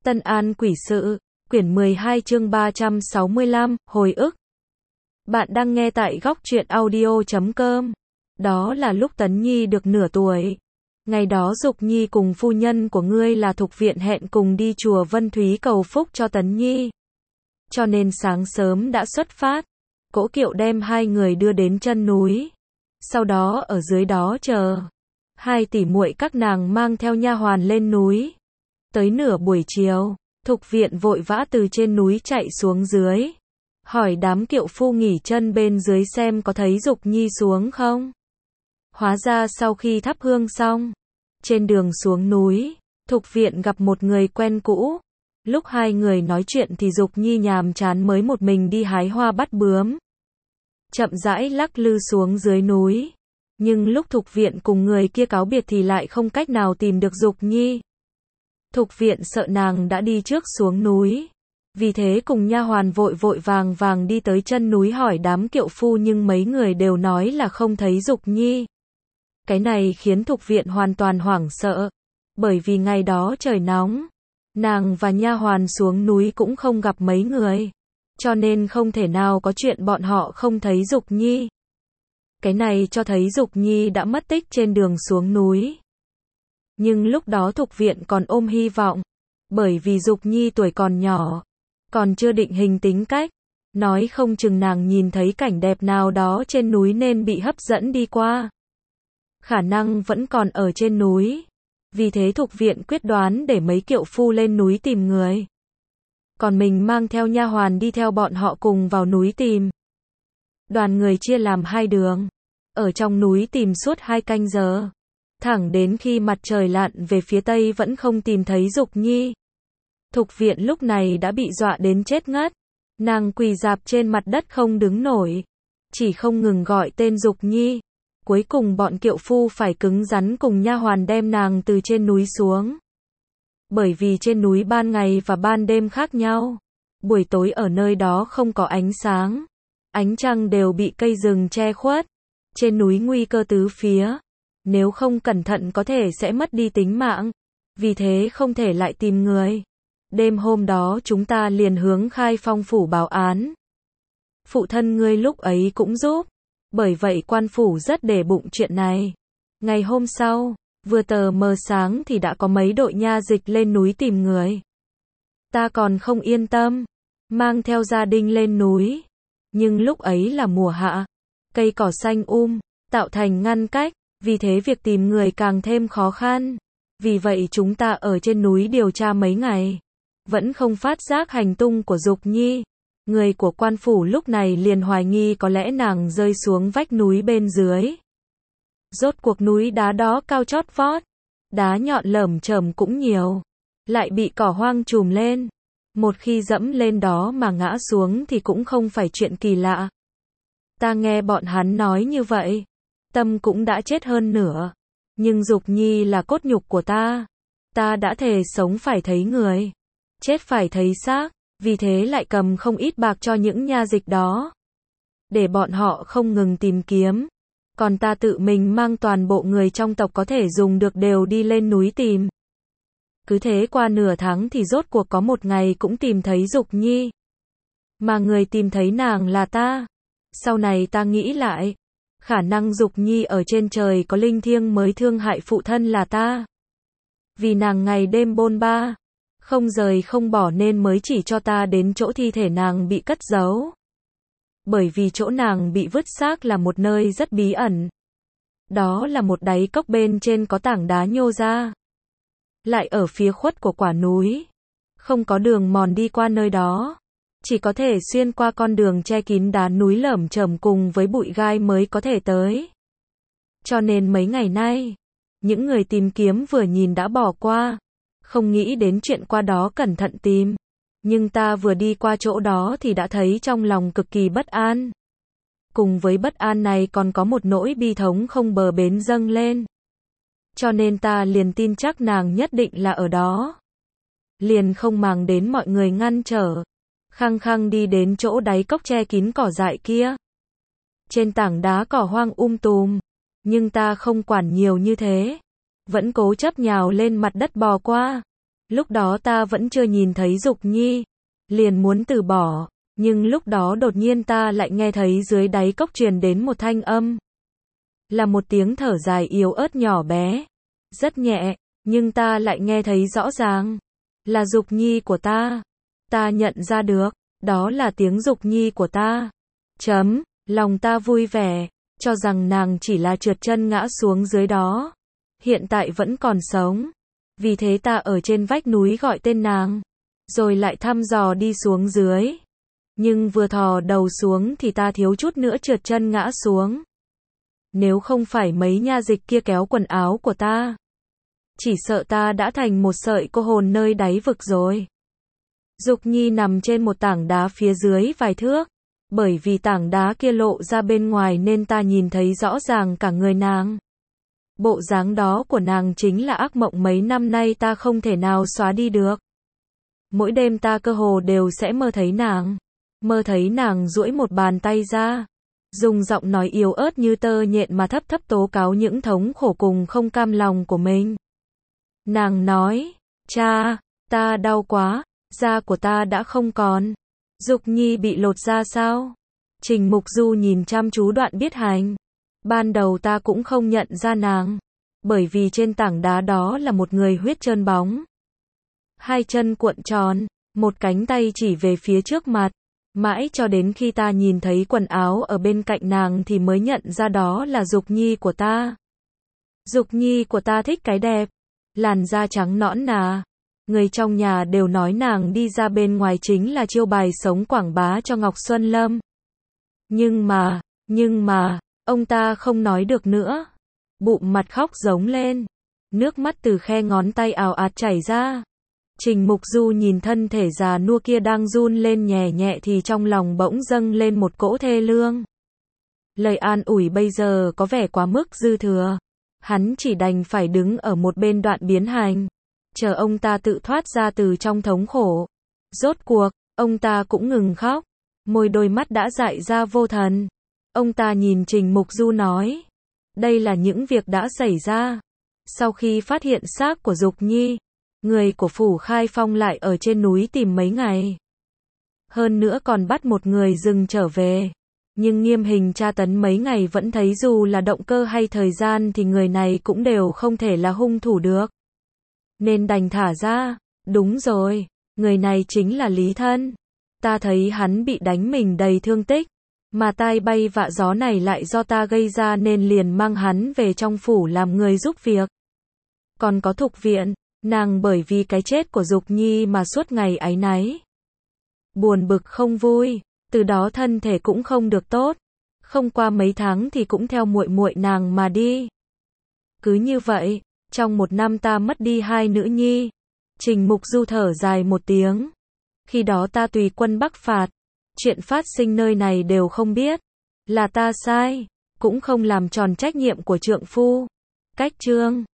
Tân An Quỷ Sự, quyển 12 chương 365, hồi ức. Bạn đang nghe tại góc truyện audio.com. Đó là lúc Tấn Nhi được nửa tuổi. Ngày đó Dục Nhi cùng phu nhân của ngươi là Thục Viện hẹn cùng đi chùa Vân Thúy cầu phúc cho Tấn Nhi. Cho nên sáng sớm đã xuất phát. Cỗ kiệu đem hai người đưa đến chân núi. Sau đó ở dưới đó chờ. Hai tỷ muội các nàng mang theo nha hoàn lên núi. Tới nửa buổi chiều, Thục Viện vội vã từ trên núi chạy xuống dưới. Hỏi đám kiệu phu nghỉ chân bên dưới xem có thấy Dục Nhi xuống không. Hóa ra sau khi thắp hương xong, trên đường xuống núi, Thục Viện gặp một người quen cũ. Lúc hai người nói chuyện thì Dục Nhi nhàm chán mới một mình đi hái hoa bắt bướm. Chậm rãi lắc lư xuống dưới núi. Nhưng lúc Thục Viện cùng người kia cáo biệt thì lại không cách nào tìm được Dục Nhi. Thục Viện sợ nàng đã đi trước xuống núi. Vì thế cùng nha hoàn vội vội vàng vàng đi tới chân núi hỏi đám kiệu phu nhưng mấy người đều nói là không thấy Dục Nhi. Cái này khiến Thục Viện hoàn toàn hoảng sợ. Bởi vì ngày đó trời nóng. Nàng và nha hoàn xuống núi cũng không gặp mấy người. Cho nên không thể nào có chuyện bọn họ không thấy Dục Nhi. Cái này cho thấy Dục Nhi đã mất tích trên đường xuống núi. Nhưng lúc đó Thục Viện còn ôm hy vọng. Bởi vì Dục Nhi tuổi còn nhỏ. Còn chưa định hình tính cách. Nói không chừng nàng nhìn thấy cảnh đẹp nào đó trên núi nên bị hấp dẫn đi qua. Khả năng vẫn còn ở trên núi. Vì thế Thục Viện quyết đoán để mấy kiệu phu lên núi tìm người. Còn mình mang theo nha hoàn đi theo bọn họ cùng vào núi tìm. Đoàn người chia làm hai đường. Ở trong núi tìm suốt 2 canh giờ. Thẳng đến khi mặt trời lặn về phía tây vẫn không tìm thấy Dục Nhi. Thục Viện lúc này đã bị dọa đến chết ngất. Nàng quỳ rạp trên mặt đất không đứng nổi. Chỉ không ngừng gọi tên Dục Nhi. Cuối cùng bọn kiệu phu phải cứng rắn cùng nha hoàn đem nàng từ trên núi xuống. Bởi vì trên núi ban ngày và ban đêm khác nhau. Buổi tối ở nơi đó không có ánh sáng. Ánh trăng đều bị cây rừng che khuất. Trên núi nguy cơ tứ phía. Nếu không cẩn thận có thể sẽ mất đi tính mạng. Vì thế không thể lại tìm người. Đêm hôm đó chúng ta liền hướng Khai Phong phủ báo án. Phụ thân ngươi lúc ấy cũng giúp. Bởi vậy quan phủ rất để bụng chuyện này. Ngày hôm sau, vừa tờ mờ sáng thì đã có mấy đội nha dịch lên núi tìm người. Ta còn không yên tâm. Mang theo gia đình lên núi. Nhưng lúc ấy là mùa hạ. Cây cỏ xanh tạo thành ngăn cách. Vì thế việc tìm người càng thêm khó khăn. Vì vậy chúng ta ở trên núi điều tra mấy ngày. Vẫn không phát giác hành tung của Dục Nhi. Người của quan phủ lúc này liền hoài nghi có lẽ nàng rơi xuống vách núi bên dưới. Rốt cuộc núi đá đó cao chót vót. Đá nhọn lởm chởm cũng nhiều. Lại bị cỏ hoang trùm lên. Một khi dẫm lên đó mà ngã xuống thì cũng không phải chuyện kỳ lạ. Ta nghe bọn hắn nói như vậy. Tâm cũng đã chết hơn nửa. Nhưng Dục Nhi là cốt nhục của ta. Ta đã thề sống phải thấy người. Chết phải thấy xác. Vì thế lại cầm không ít bạc cho những nha dịch đó. Để bọn họ không ngừng tìm kiếm. Còn ta tự mình mang toàn bộ người trong tộc có thể dùng được đều đi lên núi tìm. Cứ thế qua nửa tháng thì rốt cuộc có một ngày cũng tìm thấy Dục Nhi. Mà người tìm thấy nàng là ta. Sau này ta nghĩ lại. Khả năng Dục Nhi ở trên trời có linh thiêng mới thương hại phụ thân là ta. Vì nàng ngày đêm bôn ba. Không rời không bỏ nên mới chỉ cho ta đến chỗ thi thể nàng bị cất giấu. Bởi vì chỗ nàng bị vứt xác là một nơi rất bí ẩn. Đó là một đáy cốc bên trên có tảng đá nhô ra. Lại ở phía khuất của quả núi. Không có đường mòn đi qua nơi đó. Chỉ có thể xuyên qua con đường che kín đá núi lởm chởm cùng với bụi gai mới có thể tới. Cho nên mấy ngày nay, những người tìm kiếm vừa nhìn đã bỏ qua. Không nghĩ đến chuyện qua đó cẩn thận tìm. Nhưng ta vừa đi qua chỗ đó thì đã thấy trong lòng cực kỳ bất an. Cùng với bất an này còn có một nỗi bi thống không bờ bến dâng lên. Cho nên ta liền tin chắc nàng nhất định là ở đó. Liền không màng đến mọi người ngăn trở. Khăng khăng đi đến chỗ đáy cốc che kín cỏ dại kia. Trên tảng đá cỏ hoang tùm. Nhưng ta không quản nhiều như thế. Vẫn cố chấp nhào lên mặt đất bò qua. Lúc đó ta vẫn chưa nhìn thấy Dục Nhi, liền muốn từ bỏ, nhưng lúc đó đột nhiên ta lại nghe thấy dưới đáy cốc truyền đến một thanh âm. Là một tiếng thở dài yếu ớt nhỏ bé, rất nhẹ, nhưng ta lại nghe thấy rõ ràng. Là Dục Nhi của ta. Ta nhận ra được, đó là tiếng Dục Nhi của ta. Lòng ta vui vẻ, cho rằng nàng chỉ là trượt chân ngã xuống dưới đó. Hiện tại vẫn còn sống. Vì thế ta ở trên vách núi gọi tên nàng, rồi lại thăm dò đi xuống dưới. Nhưng vừa thò đầu xuống thì ta thiếu chút nữa trượt chân ngã xuống. Nếu không phải mấy nha dịch kia kéo quần áo của ta, chỉ sợ ta đã thành một sợi cô hồn nơi đáy vực rồi. Dục Nhi nằm trên một tảng đá phía dưới vài thước. Bởi vì tảng đá kia lộ ra bên ngoài nên ta nhìn thấy rõ ràng cả người nàng. Bộ dáng đó của nàng chính là ác mộng mấy năm nay ta không thể nào xóa đi được. Mỗi đêm ta cơ hồ đều sẽ mơ thấy nàng. Mơ thấy nàng duỗi một bàn tay ra, dùng giọng nói yếu ớt như tơ nhện mà thấp thấp tố cáo những thống khổ cùng không cam lòng của mình. Nàng nói, cha, ta đau quá, da của ta đã không còn. Dục Nhi bị lột da sao? Trình Mục Du nhìn chăm chú Đoạn Biết Hành. Ban đầu ta cũng không nhận ra nàng, bởi vì trên tảng đá đó là một người huyết trơn bóng. Hai chân cuộn tròn, một cánh tay chỉ về phía trước mặt. Mãi cho đến khi ta nhìn thấy quần áo ở bên cạnh nàng thì mới nhận ra đó là Dục Nhi của ta. Dục Nhi của ta thích cái đẹp, làn da trắng nõn nà. Người trong nhà đều nói nàng đi ra bên ngoài chính là chiêu bài sống quảng bá cho Ngọc Xuân Lâm. Nhưng mà, ông ta không nói được nữa. Bụm mặt khóc giống lên. Nước mắt từ khe ngón tay ào ạt chảy ra. Trình Mục Du nhìn thân thể già nua kia đang run lên nhẹ nhẹ thì trong lòng bỗng dâng lên một cỗ thê lương. Lời an ủi bây giờ có vẻ quá mức dư thừa. Hắn chỉ đành phải đứng ở một bên Đoạn Biến Hành, chờ ông ta tự thoát ra từ trong thống khổ. Rốt cuộc, ông ta cũng ngừng khóc. Đôi mắt đã dại ra vô thần. Ông ta nhìn Trình Mục Du nói. Đây là những việc đã xảy ra. Sau khi phát hiện xác của Dục Nhi, người của Phủ Khai Phong lại ở trên núi tìm mấy ngày. Hơn nữa còn bắt một người rừng trở về. Nhưng nghiêm hình tra tấn mấy ngày vẫn thấy dù là động cơ hay thời gian thì người này cũng đều không thể là hung thủ được. Nên đành thả ra. Đúng rồi, người này chính là Lý Thân. Ta thấy hắn bị đánh mình đầy thương tích, mà tai bay vạ gió này lại do ta gây ra nên liền mang hắn về trong phủ làm người giúp việc. Còn có Thục Viện, nàng bởi vì cái chết của Dục Nhi mà suốt ngày áy náy, buồn bực không vui, từ đó thân thể cũng không được tốt. Không qua mấy tháng thì cũng theo muội muội nàng mà đi. Cứ như vậy, trong một năm ta mất đi hai nữ nhi. Trình Mục Du thở dài một tiếng. Khi đó ta tùy quân bắc phạt, chuyện phát sinh nơi này đều không biết. Là ta sai, cũng không làm tròn trách nhiệm của trượng phu. Cách chương